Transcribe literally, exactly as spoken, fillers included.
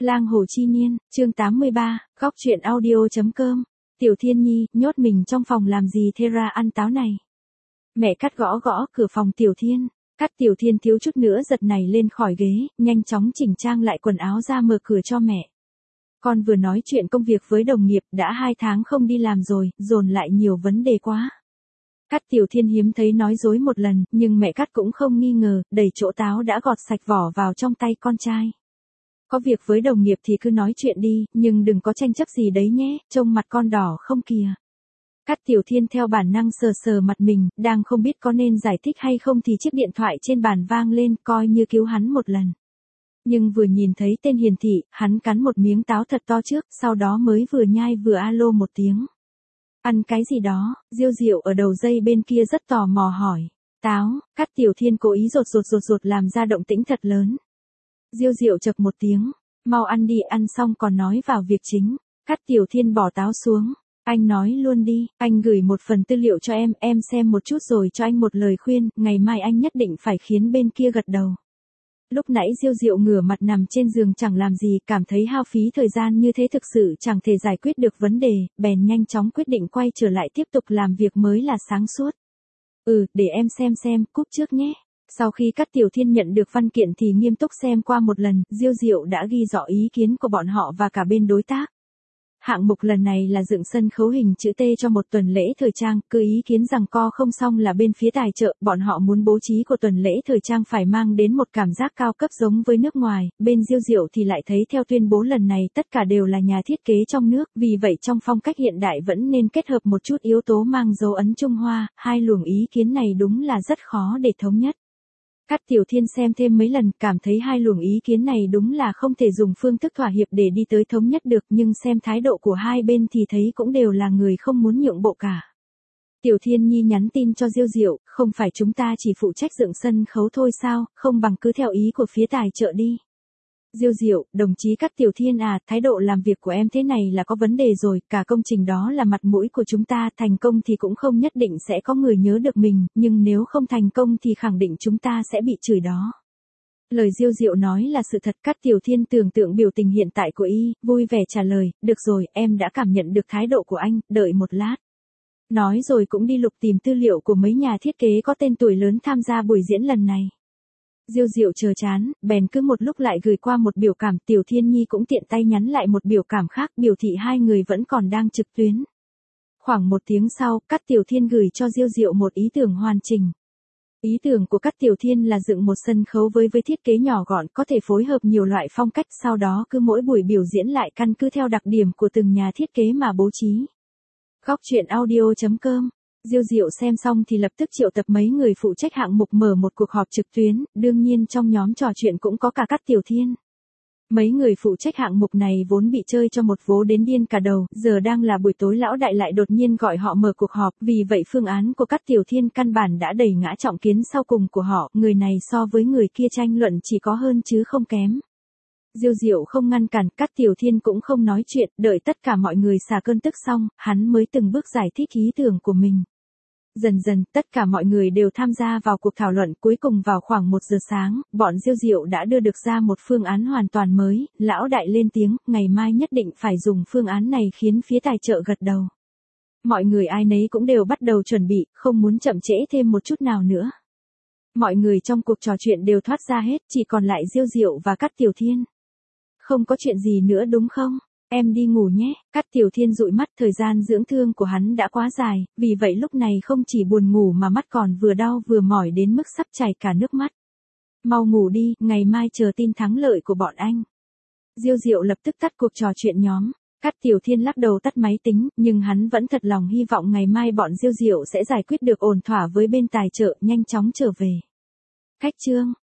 Lang Hồ Chi Niên, chương tám mươi ba, góc truyện audio.com. Tiểu Thiên Nhi, nhốt mình trong phòng làm gì thế ra ăn táo này? Mẹ Cát gõ gõ cửa phòng Tiểu Thiên. Cát Tiểu Thiên thiếu chút nữa giật nảy lên khỏi ghế, nhanh chóng chỉnh trang lại quần áo ra mở cửa cho mẹ. Con vừa nói chuyện công việc với đồng nghiệp, đã hai tháng không đi làm rồi, dồn lại nhiều vấn đề quá. Cát Tiểu Thiên hiếm thấy nói dối một lần, nhưng mẹ Cát cũng không nghi ngờ, đẩy chỗ táo đã gọt sạch vỏ vào trong tay con trai. Có việc với đồng nghiệp thì cứ nói chuyện đi, nhưng đừng có tranh chấp gì đấy nhé, trông mặt con đỏ không kìa. Cát Tiểu Thiên theo bản năng sờ sờ mặt mình, đang không biết có nên giải thích hay không thì chiếc điện thoại trên bàn vang lên, coi như cứu hắn một lần. Nhưng vừa nhìn thấy tên hiển thị, hắn cắn một miếng táo thật to trước, sau đó mới vừa nhai vừa alo một tiếng. Ăn cái gì đó? Diêu Diệu ở đầu dây bên kia rất tò mò hỏi. Táo. Cát Tiểu Thiên cố ý rột rột rột rột làm ra động tĩnh thật lớn. Diêu Diệu chậc một tiếng, mau ăn đi, ăn xong còn nói vào việc chính. Cát Tiểu Thiên bỏ táo xuống, anh nói luôn đi, anh gửi một phần tư liệu cho em, em xem một chút rồi cho anh một lời khuyên, ngày mai anh nhất định phải khiến bên kia gật đầu. Lúc nãy Diêu Diệu ngửa mặt nằm trên giường chẳng làm gì, cảm thấy hao phí thời gian như thế thực sự chẳng thể giải quyết được vấn đề, bèn nhanh chóng quyết định quay trở lại tiếp tục làm việc mới là sáng suốt. Ừ, để em xem xem, cúp trước nhé. Sau khi Cát Tiểu Thiên nhận được văn kiện thì nghiêm túc xem qua một lần, Diêu Diệu đã ghi rõ ý kiến của bọn họ và cả bên đối tác. Hạng mục lần này là dựng sân khấu hình chữ T cho một tuần lễ thời trang, cứ ý kiến rằng co không xong là bên phía tài trợ, bọn họ muốn bố trí của tuần lễ thời trang phải mang đến một cảm giác cao cấp giống với nước ngoài, bên Diêu Diệu thì lại thấy theo tuyên bố lần này tất cả đều là nhà thiết kế trong nước, vì vậy trong phong cách hiện đại vẫn nên kết hợp một chút yếu tố mang dấu ấn Trung Hoa, hai luồng ý kiến này đúng là rất khó để thống nhất. Cát Tiểu Thiên xem thêm mấy lần, cảm thấy hai luồng ý kiến này đúng là không thể dùng phương thức thỏa hiệp để đi tới thống nhất được, nhưng xem thái độ của hai bên thì thấy cũng đều là người không muốn nhượng bộ cả. Tiểu Thiên Nhi nhắn tin cho Diêu Diệu, không phải chúng ta chỉ phụ trách dựng sân khấu thôi sao, không bằng cứ theo ý của phía tài trợ đi. Diêu Diệu, đồng chí Cát Tiểu Thiên à, thái độ làm việc của em thế này là có vấn đề rồi, cả công trình đó là mặt mũi của chúng ta, thành công thì cũng không nhất định sẽ có người nhớ được mình, nhưng nếu không thành công thì khẳng định chúng ta sẽ bị chửi đó. Lời Diêu Diệu nói là sự thật. Cát Tiểu Thiên tưởng tượng biểu tình hiện tại của y, vui vẻ trả lời, được rồi, em đã cảm nhận được thái độ của anh, đợi một lát. Nói rồi cũng đi lục tìm tư liệu của mấy nhà thiết kế có tên tuổi lớn tham gia buổi diễn lần này. Diêu Diệu chờ chán, bèn cứ một lúc lại gửi qua một biểu cảm, Tiểu Thiên Nhi cũng tiện tay nhắn lại một biểu cảm khác, biểu thị hai người vẫn còn đang trực tuyến. Khoảng một tiếng sau, Cát Tiểu Thiên gửi cho Diêu Diệu một ý tưởng hoàn chỉnh. Ý tưởng của Cát Tiểu Thiên là dựng một sân khấu với với thiết kế nhỏ gọn, có thể phối hợp nhiều loại phong cách, sau đó cứ mỗi buổi biểu diễn lại căn cứ theo đặc điểm của từng nhà thiết kế mà bố trí. Góc truyện audio.com. Diêu Diệu xem xong thì lập tức triệu tập mấy người phụ trách hạng mục mở một cuộc họp trực tuyến, đương nhiên trong nhóm trò chuyện cũng có cả Cát Tiểu Thiên. Mấy người phụ trách hạng mục này vốn bị chơi cho một vố đến điên cả đầu, giờ đang là buổi tối lão đại lại đột nhiên gọi họ mở cuộc họp, vì vậy phương án của Cát Tiểu Thiên căn bản đã đẩy ngã trọng kiến sau cùng của họ, người này so với người kia tranh luận chỉ có hơn chứ không kém. Diêu Diệu không ngăn cản, Cát Tiểu Thiên cũng không nói chuyện, đợi tất cả mọi người xả cơn tức xong, hắn mới từng bước giải thích ý tưởng của mình. Dần dần, tất cả mọi người đều tham gia vào cuộc thảo luận, cuối cùng vào khoảng một giờ sáng, bọn Diêu Diệu đã đưa được ra một phương án hoàn toàn mới, lão đại lên tiếng, ngày mai nhất định phải dùng phương án này khiến phía tài trợ gật đầu. Mọi người ai nấy cũng đều bắt đầu chuẩn bị, không muốn chậm trễ thêm một chút nào nữa. Mọi người trong cuộc trò chuyện đều thoát ra hết, chỉ còn lại Diêu Diệu và Cát Tiểu Thiên. Không có chuyện gì nữa đúng không? Em đi ngủ nhé. Cát Tiểu Thiên dụi mắt, thời gian dưỡng thương của hắn đã quá dài, vì vậy lúc này không chỉ buồn ngủ mà mắt còn vừa đau vừa mỏi đến mức sắp chảy cả nước mắt. Mau ngủ đi, ngày mai chờ tin thắng lợi của bọn anh. Diêu Diệu lập tức tắt cuộc trò chuyện nhóm. Cát Tiểu Thiên lắc đầu tắt máy tính, nhưng hắn vẫn thật lòng hy vọng ngày mai bọn Diêu Diệu sẽ giải quyết được ổn thỏa với bên tài trợ, nhanh chóng trở về. Cách chương